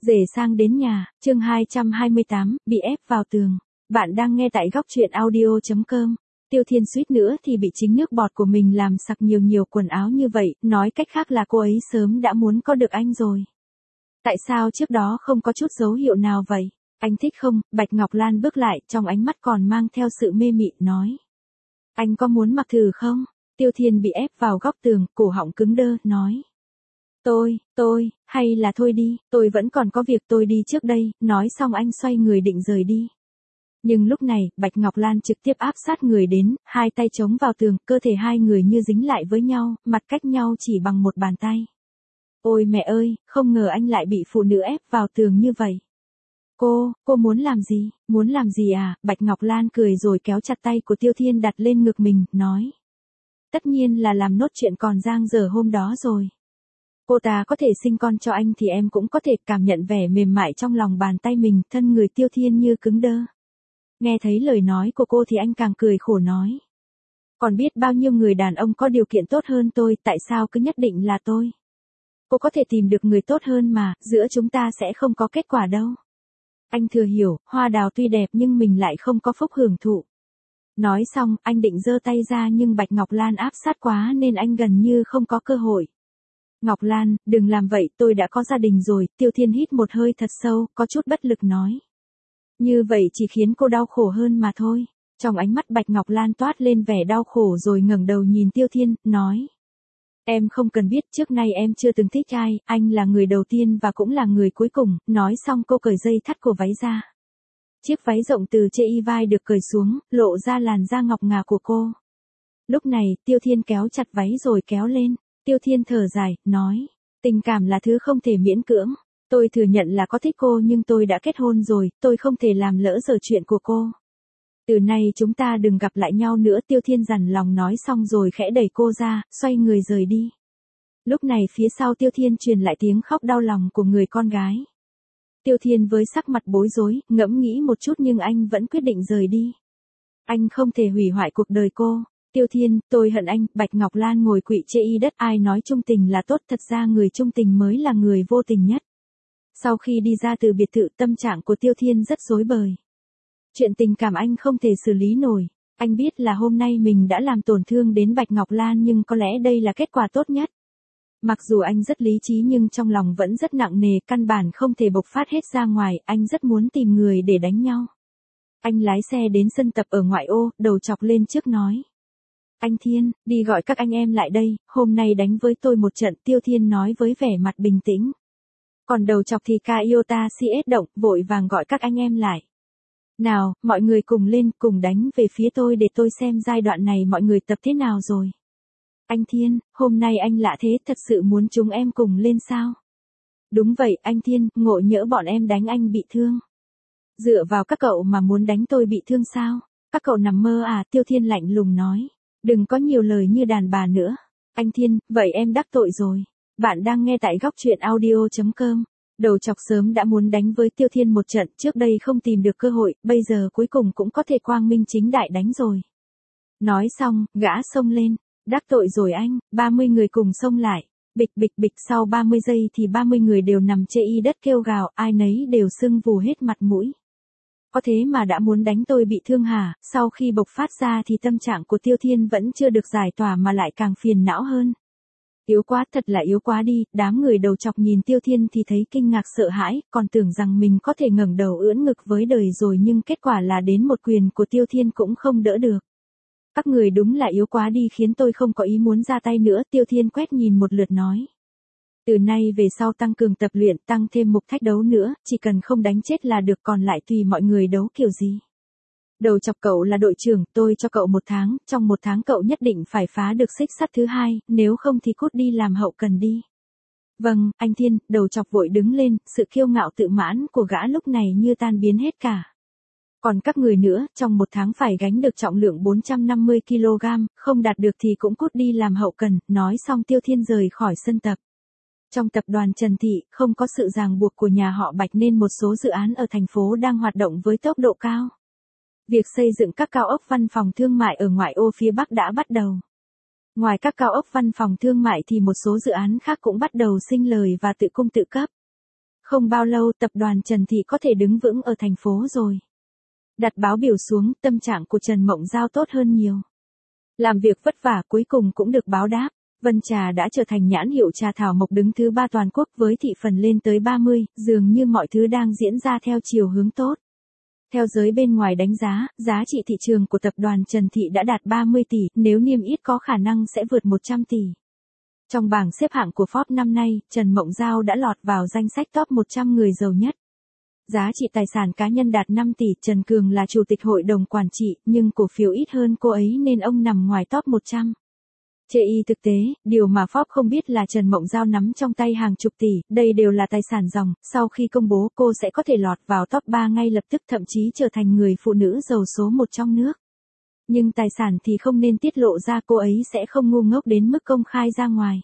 Rể sang đến nhà, chương 228, bị ép vào tường. Bạn đang nghe tại góc truyện audio.com. Tiêu Thiên suýt nữa thì bị chính nước bọt của mình làm sặc nhiều quần áo như vậy, nói cách khác là cô ấy sớm đã muốn có được anh rồi. Tại sao trước đó không có chút dấu hiệu nào vậy? Anh thích không? Bạch Ngọc Lan bước lại, trong ánh mắt còn mang theo sự mê mị, nói. Anh có muốn mặc thử không? Tiêu Thiên bị ép vào góc tường, cổ họng cứng đơ, nói. Hay là thôi đi, tôi vẫn còn có việc, tôi đi trước đây, nói xong anh xoay người định rời đi. Nhưng lúc này, Bạch Ngọc Lan trực tiếp áp sát người đến, hai tay chống vào tường, cơ thể hai người như dính lại với nhau, mặt cách nhau chỉ bằng một bàn tay. Ôi mẹ ơi, không ngờ anh lại bị phụ nữ ép vào tường như vậy. Cô muốn làm gì à? Bạch Ngọc Lan cười rồi kéo chặt tay của Tiêu Thiên đặt lên ngực mình, nói. Tất nhiên là làm nốt chuyện còn dang dở hôm đó rồi. Cô ta có thể sinh con cho anh thì em cũng có thể, cảm nhận vẻ mềm mại trong lòng bàn tay mình, thân người Tiêu Thiên như cứng đơ. Nghe thấy lời nói của cô thì anh càng cười khổ nói. Còn biết bao nhiêu người đàn ông có điều kiện tốt hơn tôi, tại sao cứ nhất định là tôi? Cô có thể tìm được người tốt hơn mà, giữa chúng ta sẽ không có kết quả đâu. Anh thừa hiểu, hoa đào tuy đẹp nhưng mình lại không có phúc hưởng thụ. Nói xong, anh định giơ tay ra nhưng Bạch Ngọc Lan áp sát quá nên anh gần như không có cơ hội. Ngọc Lan, đừng làm vậy, tôi đã có gia đình rồi. Tiêu Thiên hít một hơi thật sâu, có chút bất lực nói. Như vậy chỉ khiến cô đau khổ hơn mà thôi. Trong ánh mắt Bạch Ngọc Lan toát lên vẻ đau khổ rồi ngẩng đầu nhìn Tiêu Thiên, nói. Em không cần biết, trước nay em chưa từng thích ai, anh là người đầu tiên và cũng là người cuối cùng. Nói xong cô cởi dây thắt cổ váy ra. Chiếc váy rộng từ trên y vai được cởi xuống, lộ ra làn da ngọc ngà của cô. Lúc này, Tiêu Thiên kéo chặt váy rồi kéo lên. Tiêu Thiên thở dài, nói. Tình cảm là thứ không thể miễn cưỡng. Tôi thừa nhận là có thích cô nhưng tôi đã kết hôn rồi, tôi không thể làm lỡ dở chuyện của cô. Từ nay chúng ta đừng gặp lại nhau nữa. Tiêu Thiên dằn lòng nói xong rồi khẽ đẩy cô ra, xoay người rời đi. Lúc này phía sau Tiêu Thiên truyền lại tiếng khóc đau lòng của người con gái. Tiêu Thiên với sắc mặt bối rối, ngẫm nghĩ một chút nhưng anh vẫn quyết định rời đi. Anh không thể hủy hoại cuộc đời cô. Tiêu Thiên, tôi hận anh. Bạch Ngọc Lan ngồi quỵ trên y đất, ai nói trung tình là tốt, thật ra người trung tình mới là người vô tình nhất. Sau khi đi ra từ biệt thự, tâm trạng của Tiêu Thiên rất rối bời. Chuyện tình cảm anh không thể xử lý nổi. Anh biết là hôm nay mình đã làm tổn thương đến Bạch Ngọc Lan nhưng có lẽ đây là kết quả tốt nhất. Mặc dù anh rất lý trí nhưng trong lòng vẫn rất nặng nề, căn bản không thể bộc phát hết ra ngoài, anh rất muốn tìm người để đánh nhau. Anh lái xe đến sân tập ở ngoại ô, đầu chọc lên trước nói. Anh Thiên, đi gọi các anh em lại đây, hôm nay đánh với tôi một trận. Tiêu Thiên nói với vẻ mặt bình tĩnh. Còn đầu chọc thì Iota CS động, vội vàng gọi các anh em lại. Nào, mọi người cùng lên, cùng đánh về phía tôi để tôi xem giai đoạn này mọi người tập thế nào rồi. Anh Thiên, hôm nay anh lạ thế, thật sự muốn chúng em cùng lên sao? Đúng vậy, anh Thiên, ngộ nhỡ bọn em đánh anh bị thương. Dựa vào các cậu mà muốn đánh tôi bị thương sao? Các cậu nằm mơ à? Tiêu Thiên lạnh lùng nói. Đừng có nhiều lời như đàn bà nữa. Anh Thiên, vậy em đắc tội rồi. Bạn đang nghe tại góc truyện audio.com. Đầu chọc sớm đã muốn đánh với Tiêu Thiên một trận, trước đây không tìm được cơ hội, bây giờ cuối cùng cũng có thể quang minh chính đại đánh rồi. Nói xong, gã xông lên. Đắc tội rồi anh. 30 người cùng xông lại. Bịch, sau 30 giây thì 30 người đều nằm trên y đất kêu gào, ai nấy đều sưng vù hết mặt mũi. Có thế mà đã muốn đánh tôi bị thương hả? Sau khi bộc phát ra thì tâm trạng của Tiêu Thiên vẫn chưa được giải tỏa mà lại càng phiền não hơn. Yếu quá, thật là yếu quá đi. Đám người đầu chọc nhìn Tiêu Thiên thì thấy kinh ngạc sợ hãi, còn tưởng rằng mình có thể ngẩng đầu ưỡn ngực với đời rồi nhưng kết quả là đến một quyền của Tiêu Thiên cũng không đỡ được. Các người đúng là yếu quá đi, khiến tôi không có ý muốn ra tay nữa. Tiêu Thiên quét nhìn một lượt nói. Từ nay về sau tăng cường tập luyện, tăng thêm mục thách đấu nữa, chỉ cần không đánh chết là được, còn lại tùy mọi người đấu kiểu gì. Đầu chọc, cậu là đội trưởng, tôi cho cậu 1 tháng, trong 1 tháng cậu nhất định phải phá được xích sắt thứ 2, nếu không thì cút đi làm hậu cần đi. Vâng, anh Thiên. Đầu chọc vội đứng lên, sự kiêu ngạo tự mãn của gã lúc này như tan biến hết cả. Còn các người nữa, trong 1 tháng phải gánh được trọng lượng 450 kg, không đạt được thì cũng cút đi làm hậu cần. Nói xong Tiêu Thiên rời khỏi sân tập. Trong tập đoàn Trần Thị, không có sự ràng buộc của nhà họ Bạch nên một số dự án ở thành phố đang hoạt động với tốc độ cao. Việc xây dựng các cao ốc văn phòng thương mại ở ngoại ô phía Bắc đã bắt đầu. Ngoài các cao ốc văn phòng thương mại thì một số dự án khác cũng bắt đầu sinh lời và tự cung tự cấp. Không bao lâu tập đoàn Trần Thị có thể đứng vững ở thành phố rồi. Đặt báo biểu xuống, tâm trạng của Trần Mộng Giao tốt hơn nhiều. Làm việc vất vả cuối cùng cũng được báo đáp. Vân Trà đã trở thành nhãn hiệu trà thảo mộc đứng thứ 3 toàn quốc với thị phần lên tới 30, dường như mọi thứ đang diễn ra theo chiều hướng tốt. Theo giới bên ngoài đánh giá, giá trị thị trường của tập đoàn Trần Thị đã đạt 30 tỷ, nếu niêm yết có khả năng sẽ vượt 100 tỷ. Trong bảng xếp hạng của Forbes năm nay, Trần Mộng Giao đã lọt vào danh sách top 100 người giàu nhất. Giá trị tài sản cá nhân đạt 5 tỷ, Trần Cường là chủ tịch hội đồng quản trị, nhưng cổ phiếu ít hơn cô ấy nên ông nằm ngoài top 100. Chê y thực tế, điều mà Forbes không biết là Trần Mộng Giao nắm trong tay hàng chục tỷ, đây đều là tài sản ròng, sau khi công bố cô sẽ có thể lọt vào top 3 ngay lập tức, thậm chí trở thành người phụ nữ giàu số 1 trong nước. Nhưng tài sản thì không nên tiết lộ ra, cô ấy sẽ không ngu ngốc đến mức công khai ra ngoài.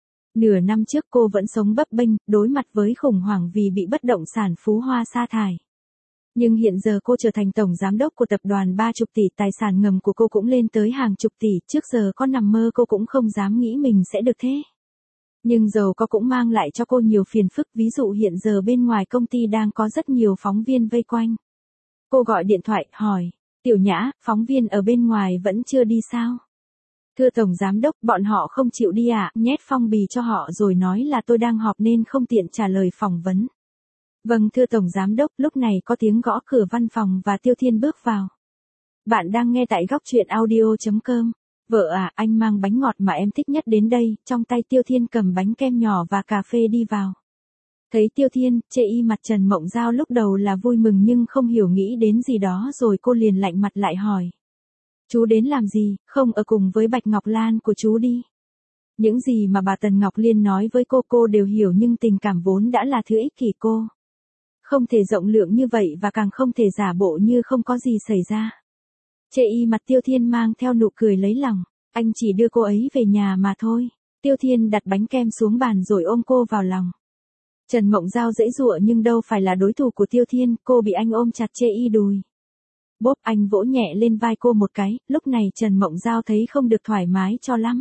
Nửa năm trước cô vẫn sống bấp bênh, đối mặt với khủng hoảng vì bị bất động sản Phú Hoa sa thải. Nhưng hiện giờ cô trở thành tổng giám đốc của tập đoàn 30 tỷ, tài sản ngầm của cô cũng lên tới hàng chục tỷ, trước giờ có nằm mơ cô cũng không dám nghĩ mình sẽ được thế. Nhưng giàu có cũng mang lại cho cô nhiều phiền phức, ví dụ hiện giờ bên ngoài công ty đang có rất nhiều phóng viên vây quanh. Cô gọi điện thoại, hỏi, Tiểu Nhã, phóng viên ở bên ngoài vẫn chưa đi sao? Thưa Tổng Giám đốc, bọn họ không chịu đi ạ, nhét phong bì cho họ rồi nói là tôi đang họp nên không tiện trả lời phỏng vấn. Vâng thưa Tổng Giám đốc, lúc này có tiếng gõ cửa văn phòng và Tiêu Thiên bước vào. Bạn đang nghe tại góc truyện audio.com. Vợ à, anh mang bánh ngọt mà em thích nhất đến đây, trong tay Tiêu Thiên cầm bánh kem nhỏ và cà phê đi vào. Thấy Tiêu Thiên, chê y mặt Trần Mộng Giao lúc đầu là vui mừng nhưng không hiểu nghĩ đến gì đó rồi cô liền lạnh mặt lại hỏi. Chú đến làm gì, không ở cùng với Bạch Ngọc Lan của chú đi. Những gì mà bà Tần Ngọc Liên nói với cô đều hiểu nhưng tình cảm vốn đã là thứ ích kỷ cô. Không thể rộng lượng như vậy và càng không thể giả bộ như không có gì xảy ra. Chê y mặt Tiêu Thiên mang theo nụ cười lấy lòng, anh chỉ đưa cô ấy về nhà mà thôi. Tiêu Thiên đặt bánh kem xuống bàn rồi ôm cô vào lòng. Trần Mộng Giao giãy giụa nhưng đâu phải là đối thủ của Tiêu Thiên, cô bị anh ôm chặt chê y đùi. Bốp, anh vỗ nhẹ lên vai cô một cái, lúc này Trần Mộng Giao thấy không được thoải mái cho lắm.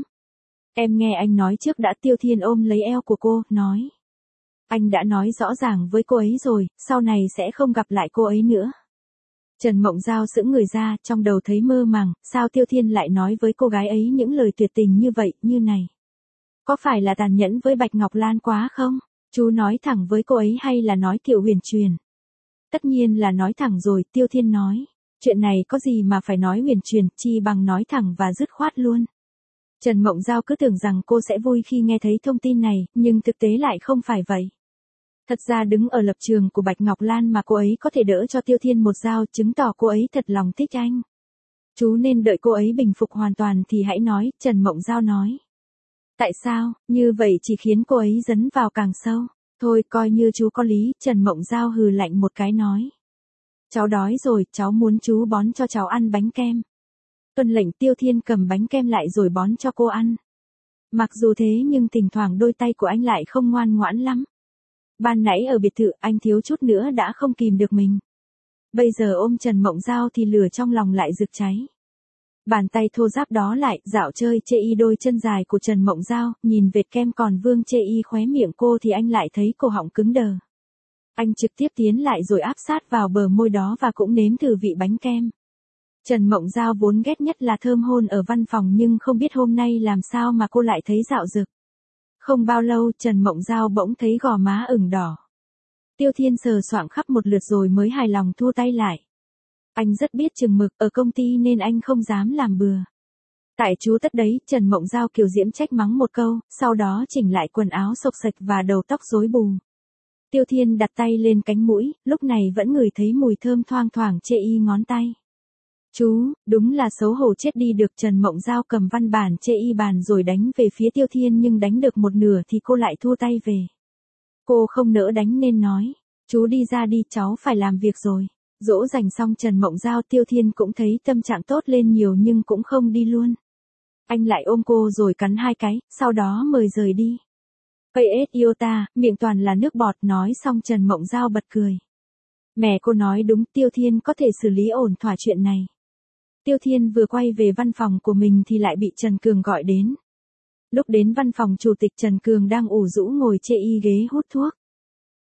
Em nghe anh nói trước đã. Tiêu Thiên ôm lấy eo của cô, nói. Anh đã nói rõ ràng với cô ấy rồi, sau này sẽ không gặp lại cô ấy nữa. Trần Mộng Giao sững người ra, trong đầu thấy mơ màng, sao Tiêu Thiên lại nói với cô gái ấy những lời tuyệt tình như vậy, như này. Có phải là tàn nhẫn với Bạch Ngọc Lan quá không? Chú nói thẳng với cô ấy hay là nói kiểu huyền truyền? Tất nhiên là nói thẳng rồi, Tiêu Thiên nói. Chuyện này có gì mà phải nói huyền truyền, chi bằng nói thẳng và dứt khoát luôn. Trần Mộng Giao cứ tưởng rằng cô sẽ vui khi nghe thấy thông tin này, nhưng thực tế lại không phải vậy. Thật ra đứng ở lập trường của Bạch Ngọc Lan mà cô ấy có thể đỡ cho Tiêu Thiên một dao, chứng tỏ cô ấy thật lòng thích anh. Chú nên đợi cô ấy bình phục hoàn toàn thì hãy nói, Trần Mộng Giao nói. Tại sao, như vậy chỉ khiến cô ấy dấn vào càng sâu. Thôi coi như chú có lý, Trần Mộng Giao hừ lạnh một cái nói. Cháu đói rồi, cháu muốn chú bón cho cháu ăn bánh kem. Tuân lệnh. Tiêu Thiên cầm bánh kem lại rồi bón cho cô ăn. Mặc dù thế nhưng thỉnh thoảng đôi tay của anh lại không ngoan ngoãn lắm. Ban nãy ở biệt thự anh thiếu chút nữa đã không kìm được mình. Bây giờ ôm Trần Mộng Giao thì lửa trong lòng lại rực cháy. Bàn tay thô ráp đó lại dạo chơi chê y đôi chân dài của Trần Mộng Giao, nhìn vệt kem còn vương chê y khóe miệng cô thì anh lại thấy cổ họng cứng đờ. Anh trực tiếp tiến lại rồi áp sát vào bờ môi đó và cũng nếm thử vị bánh kem. Trần Mộng Giao vốn ghét nhất là thơm hôn ở văn phòng nhưng không biết hôm nay làm sao mà cô lại thấy dạo dực. Không bao lâu Trần Mộng Giao bỗng thấy gò má ửng đỏ. Tiêu Thiên sờ soạng khắp một lượt rồi mới hài lòng thu tay lại. Anh rất biết chừng mực, ở công ty nên anh không dám làm bừa. Tại chú tất đấy, Trần Mộng Giao kiều diễm trách mắng một câu, sau đó chỉnh lại quần áo xộc xệch và đầu tóc rối bù. Tiêu Thiên đặt tay lên cánh mũi, lúc này vẫn ngửi thấy mùi thơm thoang thoảng chê y ngón tay. Chú, đúng là xấu hổ chết đi được. Trần Mộng Giao cầm văn bản chê y bàn rồi đánh về phía Tiêu Thiên nhưng đánh được một nửa thì cô lại thua tay về. Cô không nỡ đánh nên nói, chú đi ra đi, cháu phải làm việc rồi. Dỗ dành xong Trần Mộng Giao, Tiêu Thiên cũng thấy tâm trạng tốt lên nhiều nhưng cũng không đi luôn. Anh lại ôm cô rồi cắn hai cái, sau đó mời rời đi. PS Iota, miệng toàn là nước bọt. Nói xong Trần Mộng Giao bật cười. Mẹ cô nói đúng, Tiêu Thiên có thể xử lý ổn thỏa chuyện này. Tiêu Thiên vừa quay về văn phòng của mình thì lại bị Trần Cường gọi đến. Lúc đến văn phòng chủ tịch, Trần Cường đang ủ rũ ngồi chê y ghế hút thuốc.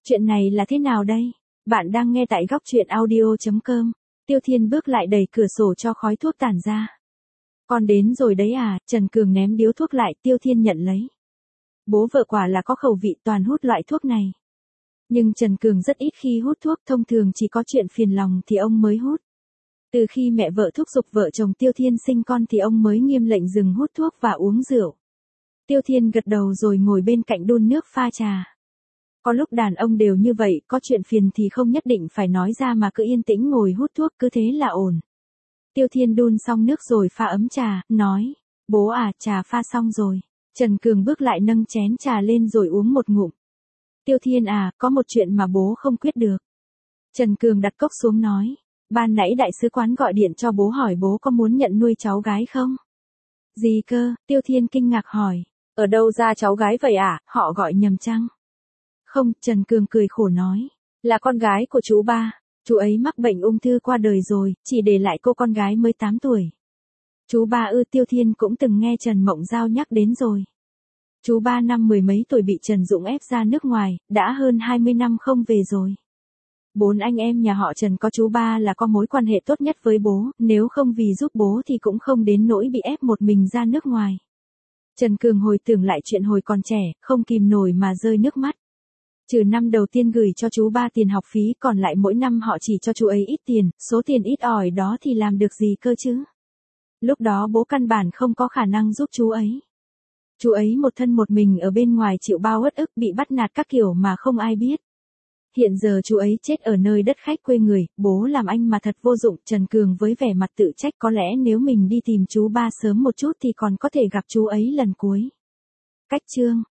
Chuyện này là thế nào đây? Bạn đang nghe tại góc truyện audio.com. Tiêu Thiên bước lại đẩy cửa sổ cho khói thuốc tản ra. Con đến rồi đấy à? Trần Cường ném điếu thuốc lại, Tiêu Thiên nhận lấy. Bố vợ quả là có khẩu vị toàn hút loại thuốc này. Nhưng Trần Cường rất ít khi hút thuốc, thông thường chỉ có chuyện phiền lòng thì ông mới hút. Từ khi mẹ vợ thúc giục vợ chồng Tiêu Thiên sinh con thì ông mới nghiêm lệnh dừng hút thuốc và uống rượu. Tiêu Thiên gật đầu rồi ngồi bên cạnh đun nước pha trà. Có lúc đàn ông đều như vậy, có chuyện phiền thì không nhất định phải nói ra mà cứ yên tĩnh ngồi hút thuốc, cứ thế là ổn. Tiêu Thiên đun xong nước rồi pha ấm trà, nói, bố à, trà pha xong rồi. Trần Cường bước lại nâng chén trà lên rồi uống một ngụm. Tiêu Thiên à, có một chuyện mà bố không quyết được. Trần Cường đặt cốc xuống nói, ban nãy đại sứ quán gọi điện cho bố hỏi bố có muốn nhận nuôi cháu gái không? Gì cơ? Tiêu Thiên kinh ngạc hỏi, ở đâu ra cháu gái vậy à, họ gọi nhầm chăng? Không, Trần Cường cười khổ nói, là con gái của chú ba. Chú ấy mắc bệnh ung thư qua đời rồi, chỉ để lại cô con gái mới 8 tuổi. Chú ba ư? Tiêu Thiên cũng từng nghe Trần Mộng Giao nhắc đến rồi. Chú ba năm mười mấy tuổi bị Trần Dũng ép ra nước ngoài, đã hơn 20 năm không về rồi. 4 anh em nhà họ Trần có chú ba là có mối quan hệ tốt nhất với bố, nếu không vì giúp bố thì cũng không đến nỗi bị ép một mình ra nước ngoài. Trần Cường hồi tưởng lại chuyện hồi còn trẻ, không kìm nổi mà rơi nước mắt. Trừ năm đầu tiên gửi cho chú ba tiền học phí, còn lại mỗi năm họ chỉ cho chú ấy ít tiền, số tiền ít ỏi đó thì làm được gì cơ chứ? Lúc đó bố căn bản không có khả năng giúp chú ấy. Chú ấy một thân một mình ở bên ngoài chịu bao uất ức, bị bắt nạt các kiểu mà không ai biết. Hiện giờ chú ấy chết ở nơi đất khách quê người, bố làm anh mà thật vô dụng. Trần Cường với vẻ mặt tự trách, có lẽ nếu mình đi tìm chú ba sớm một chút thì còn có thể gặp chú ấy lần cuối. Cách chương